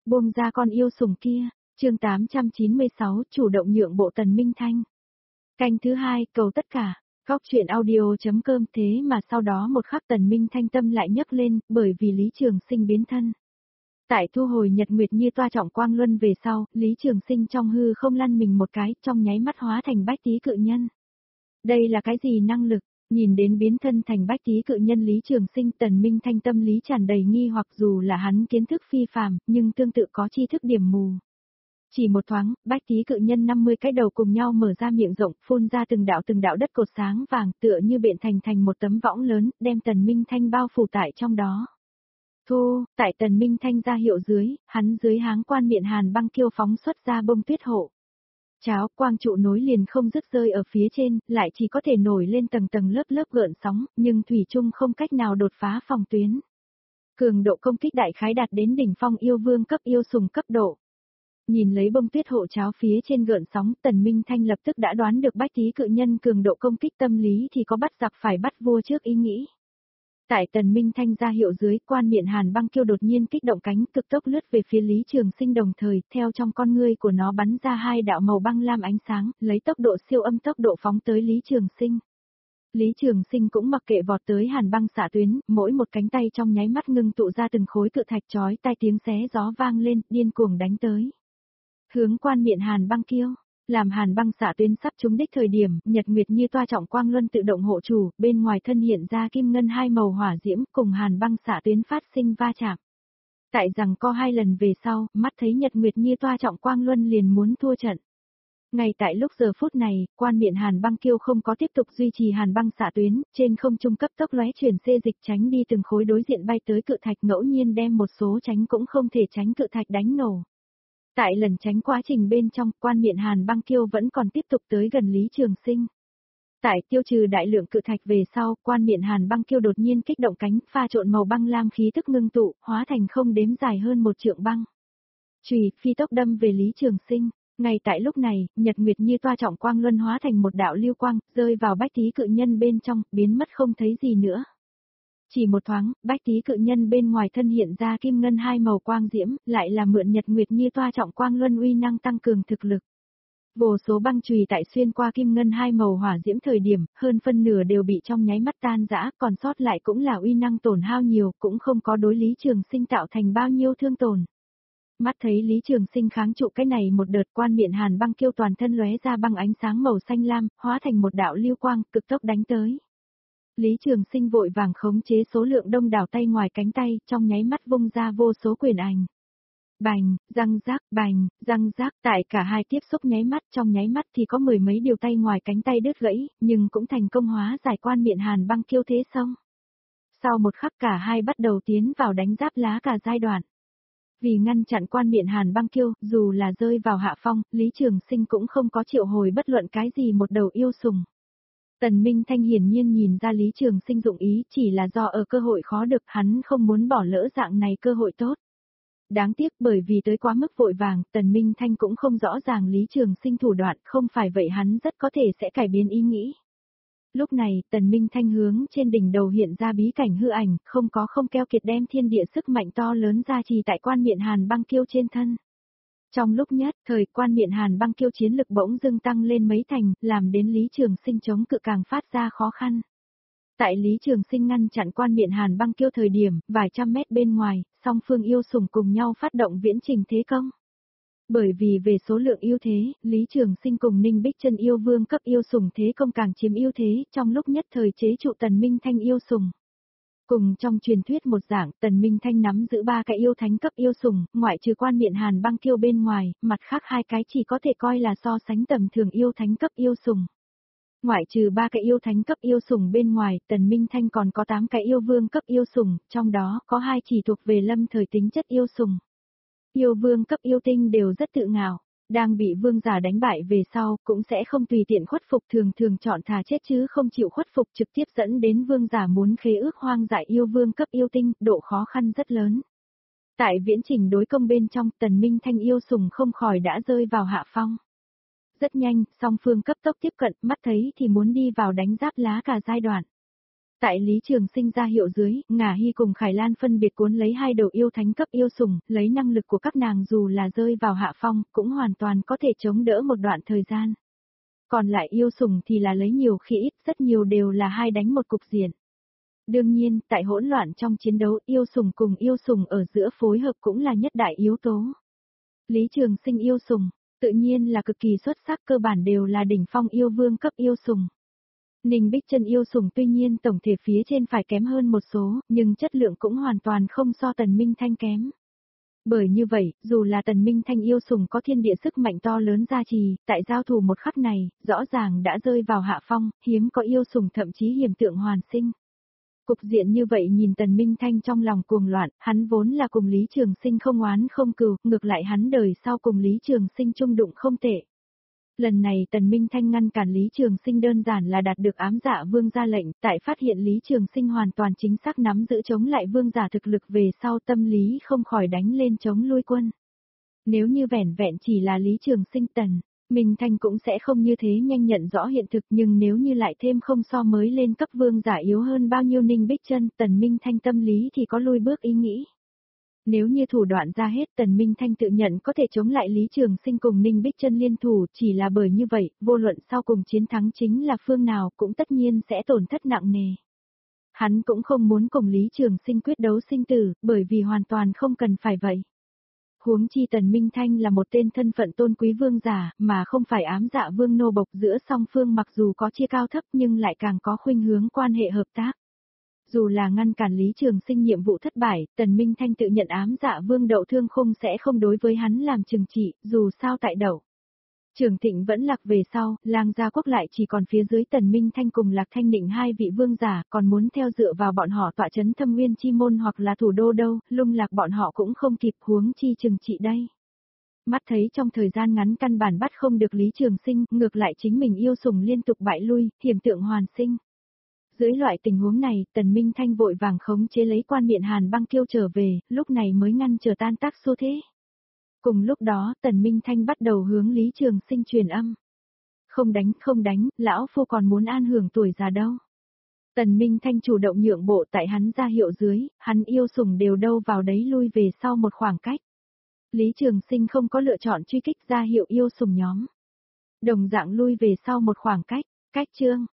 Buông ra con yêu sủng kia, chương 896 chủ động nhượng bộ Tần Minh Thanh. Canh thứ 2, cầu tất cả, góc chuyện audio.com thế mà sau đó một khắc Tần Minh Thanh tâm lại nhấc lên, bởi vì Lý Trường Sinh biến thân. Tại thu hồi Nhật Nguyệt như toa trọng quang luân về sau, Lý Trường Sinh trong hư không lăn mình một cái, trong nháy mắt hóa thành bách tý cự nhân. Đây là cái gì năng lực? Nhìn đến biến thân thành bách tý cự nhân Lý Trường Sinh, Tần Minh Thanh tâm lý tràn đầy nghi hoặc, dù là hắn kiến thức phi phàm, nhưng tương tự có tri thức điểm mù. Chỉ một thoáng, bách tý cự nhân 50 cái đầu cùng nhau mở ra miệng rộng, phun ra từng đạo đất cột sáng vàng, tựa như bện thành một tấm võng lớn, đem Tần Minh Thanh bao phủ tại trong đó. Tại Tần Minh Thanh ra hiệu dưới, hắn dưới háng quan miệng hàn băng kiêu phóng xuất ra bông tuyết hộ. Cháo quang trụ nối liền không dứt rơi ở phía trên, lại chỉ có thể nổi lên tầng lớp gợn sóng, nhưng thủy chung không cách nào đột phá phòng tuyến. Cường độ công kích đại khái đạt đến đỉnh phong yêu vương cấp yêu sùng cấp độ. Nhìn lấy bông tuyết hộ cháo phía trên gợn sóng, Tần Minh Thanh lập tức đã đoán được bách tý cự nhân cường độ công kích tâm lý thì có bắt giặc phải bắt vua trước ý nghĩ. Tại Tần Minh Thanh ra hiệu dưới, quan miệng hàn băng kiêu đột nhiên kích động cánh cực tốc lướt về phía Lý Trường Sinh, đồng thời, theo trong con ngươi của nó bắn ra hai đạo màu băng lam ánh sáng, lấy tốc độ siêu âm tốc độ phóng tới Lý Trường Sinh. Lý Trường Sinh cũng mặc kệ vọt tới hàn băng xạ tuyến, mỗi một cánh tay trong nháy mắt ngưng tụ ra từng khối cự thạch chói tai tiếng xé gió vang lên, điên cuồng đánh tới. Hướng quan miệng hàn băng kiêu. Làm hàn băng xạ tuyến sắp trúng đích thời điểm, Nhật Nguyệt như toa trọng quang luân tự động hộ chủ, bên ngoài thân hiện ra kim ngân hai màu hỏa diễm cùng hàn băng xạ tuyến phát sinh va chạm. Tại rằng co hai lần về sau, mắt thấy Nhật Nguyệt như toa trọng quang luân liền muốn thua trận. Ngay tại lúc giờ phút này, quan miệng hàn băng kiêu không có tiếp tục duy trì hàn băng xạ tuyến, trên không trung cấp tốc lóe chuyển xê dịch tránh đi từng khối đối diện bay tới cự thạch, ngẫu nhiên đem một số tránh cũng không thể tránh cự thạch đánh nổ. Tại lần tránh quá trình bên trong, quan miệng hàn băng kiêu vẫn còn tiếp tục tới gần Lý Trường Sinh. Tại tiêu trừ đại lượng cự thạch về sau, quan miệng hàn băng kiêu đột nhiên kích động cánh, pha trộn màu băng lam khí tức ngưng tụ, hóa thành không đếm dài hơn một trượng băng. Chùy phi tốc đâm về Lý Trường Sinh. Ngay tại lúc này, Nhật Nguyệt như toa trọng quang luân hóa thành một đạo lưu quang, rơi vào bách tý cự nhân bên trong, biến mất không thấy gì nữa. Chỉ một thoáng, bách tý cự nhân bên ngoài thân hiện ra kim ngân hai màu quang diễm, lại là mượn Nhật Nguyệt như toa trọng quang luân uy năng tăng cường thực lực. Vô số băng chùy tại xuyên qua kim ngân hai màu hỏa diễm thời điểm, hơn phân nửa đều bị trong nháy mắt tan rã, còn sót lại cũng là uy năng tổn hao nhiều, cũng không có đối Lý Trường Sinh tạo thành bao nhiêu thương tổn. Mắt thấy Lý Trường Sinh kháng trụ cái này một đợt, quan miệng hàn băng kiêu toàn thân lóe ra băng ánh sáng màu xanh lam, hóa thành một đạo lưu quang, cực tốc đánh tới. Lý Trường Sinh vội vàng khống chế số lượng đông đảo tay ngoài cánh tay, trong nháy mắt vung ra vô số quyền ảnh. Bành, răng rác, tại cả hai tiếp xúc nháy mắt, trong nháy mắt thì có mười mấy điều tay ngoài cánh tay đứt gãy, nhưng cũng thành công hóa giải quan miệng hàn băng kiêu thế xong. Sau một khắc cả hai bắt đầu tiến vào đánh giáp lá cả giai đoạn. Vì ngăn chặn quan miệng hàn băng kiêu, dù là rơi vào hạ phong, Lý Trường Sinh cũng không có triệu hồi bất luận cái gì một đầu yêu sùng. Tần Minh Thanh hiển nhiên nhìn ra Lý Trường Sinh dụng ý, chỉ là do ở cơ hội khó được, hắn không muốn bỏ lỡ dạng này cơ hội tốt. Đáng tiếc bởi vì tới quá mức vội vàng, Tần Minh Thanh cũng không rõ ràng Lý Trường Sinh thủ đoạn, không phải vậy hắn rất có thể sẽ cải biến ý nghĩ. Lúc này, Tần Minh Thanh hướng trên đỉnh đầu hiện ra bí cảnh hư ảnh, không keo kiệt đem thiên địa sức mạnh to lớn ra trì tại quan miệng hàn băng kiêu trên thân. Trong lúc nhất thời, quan miệng hàn băng kiêu chiến lực bỗng dưng tăng lên mấy thành, làm đến Lý Trường Sinh chống cự càng phát ra khó khăn. Tại Lý Trường Sinh ngăn chặn quan miệng hàn băng kiêu thời điểm, vài trăm mét bên ngoài, song phương yêu sủng cùng nhau phát động viễn trình thế công. Bởi vì về số lượng ưu thế, Lý Trường Sinh cùng Ninh Bích Chân yêu vương cấp yêu sủng thế công càng chiếm ưu thế, trong lúc nhất thời chế trụ Tần Minh Thanh yêu sủng. Cùng trong truyền thuyết một dạng, Tần Minh Thanh nắm giữ ba cái yêu thánh cấp yêu sủng, ngoại trừ quan miệng hàn băng kiêu bên ngoài, mặt khác hai cái chỉ có thể coi là so sánh tầm thường yêu thánh cấp yêu sủng. Ngoại trừ ba cái yêu thánh cấp yêu sủng bên ngoài, Tần Minh Thanh còn có 8 cái yêu vương cấp yêu sủng, trong đó có 2 chỉ thuộc về lâm thời tính chất yêu sủng. Yêu vương cấp yêu tinh đều rất tự ngạo, đang bị vương giả đánh bại về sau, cũng sẽ không tùy tiện khuất phục, thường chọn thà chết chứ không chịu khuất phục, trực tiếp dẫn đến vương giả muốn khế ước hoang dại yêu vương cấp yêu tinh, độ khó khăn rất lớn. Tại viễn trình đối công bên trong, Tần Minh Thanh yêu sủng không khỏi đã rơi vào hạ phong. Rất nhanh, song phương cấp tốc tiếp cận, mắt thấy thì muốn đi vào đánh giáp lá cả giai đoạn. Tại Lý Trường Sinh ra hiệu dưới, Ngả Hy cùng Khải Lan phân biệt cuốn lấy hai đầu yêu thánh cấp yêu sủng, lấy năng lực của các nàng dù là rơi vào hạ phong, cũng hoàn toàn có thể chống đỡ một đoạn thời gian. Còn lại yêu sủng thì là lấy nhiều khi ít, rất nhiều đều là hai đánh một cục diện. Đương nhiên, tại hỗn loạn trong chiến đấu, yêu sủng cùng yêu sủng ở giữa phối hợp cũng là nhất đại yếu tố. Lý Trường Sinh yêu sủng, tự nhiên là cực kỳ xuất sắc, cơ bản đều là đỉnh phong yêu vương cấp yêu sủng. Ninh Bích Chân yêu sủng tuy nhiên tổng thể phía trên phải kém hơn một số, nhưng chất lượng cũng hoàn toàn không so Tần Minh Thanh kém. Bởi như vậy, dù là Tần Minh Thanh yêu sủng có thiên địa sức mạnh to lớn gia trì, tại giao thủ một khắc này, rõ ràng đã rơi vào hạ phong, hiếm có yêu sủng thậm chí hiểm tượng hoàn sinh. Cục diện như vậy nhìn Tần Minh Thanh trong lòng cuồng loạn, hắn vốn là cùng Lý Trường Sinh không oán không cừu, ngược lại hắn đời sau cùng Lý Trường Sinh chung đụng không tệ. Lần này Tần Minh Thanh ngăn cản Lý Trường Sinh đơn giản là đạt được ám dạ vương ra lệnh, tại phát hiện Lý Trường Sinh hoàn toàn chính xác nắm giữ chống lại vương giả thực lực về sau tâm lý không khỏi đánh lên chống lui quân. Nếu như vẻn vẹn chỉ là Lý Trường Sinh Tần Minh Thanh cũng sẽ không như thế nhanh nhận rõ hiện thực, nhưng nếu như lại thêm không so mới lên cấp vương giả yếu hơn bao nhiêu Ninh Bích Chân, Tần Minh Thanh tâm lý thì có lui bước ý nghĩ. Nếu như thủ đoạn ra hết, Tần Minh Thanh tự nhận có thể chống lại Lý Trường Sinh cùng Ninh Bích Chân liên thủ, chỉ là bởi như vậy, vô luận sau cùng chiến thắng chính là phương nào cũng tất nhiên sẽ tổn thất nặng nề. Hắn cũng không muốn cùng Lý Trường Sinh quyết đấu sinh tử, bởi vì hoàn toàn không cần phải vậy. Huống chi Tần Minh Thanh là một tên thân phận tôn quý vương giả, mà không phải ám dạ vương nô bộc, giữa song phương mặc dù có chia cao thấp nhưng lại càng có khuynh hướng quan hệ hợp tác. Dù là ngăn cản Lý Trường Sinh nhiệm vụ thất bại, Tần Minh Thanh tự nhận ám dạ vương Đậu Thương Khung sẽ không đối với hắn làm trừng trị, dù sao tại Đậu Trường Thịnh vẫn lạc về sau, Lang Gia Quốc lại chỉ còn phía dưới Tần Minh Thanh cùng Lạc Thanh Định hai vị vương giả, còn muốn theo dựa vào bọn họ tọa trấn Thâm Nguyên Chi Môn hoặc là thủ đô đâu, lung lạc bọn họ cũng không kịp, huống chi trừng trị đây. Mắt thấy trong thời gian ngắn căn bản bắt không được Lý Trường Sinh, ngược lại chính mình yêu sủng liên tục bại lui, hiểm tượng hoàn sinh. Dưới loại tình huống này, Tần Minh Thanh vội vàng khống chế lấy Quan Miện Hàn Băng Kiêu trở về, lúc này mới ngăn trở tan tác xu thế. Cùng lúc đó, Tần Minh Thanh bắt đầu hướng Lý Trường Sinh truyền âm. Không đánh, lão phu còn muốn an hưởng tuổi già đâu. Tần Minh Thanh chủ động nhượng bộ, tại hắn ra hiệu dưới, hắn yêu sủng đều đâu vào đấy lui về sau một khoảng cách. Lý Trường Sinh không có lựa chọn truy kích, ra hiệu yêu sủng nhóm đồng dạng lui về sau một khoảng cách. Cách chương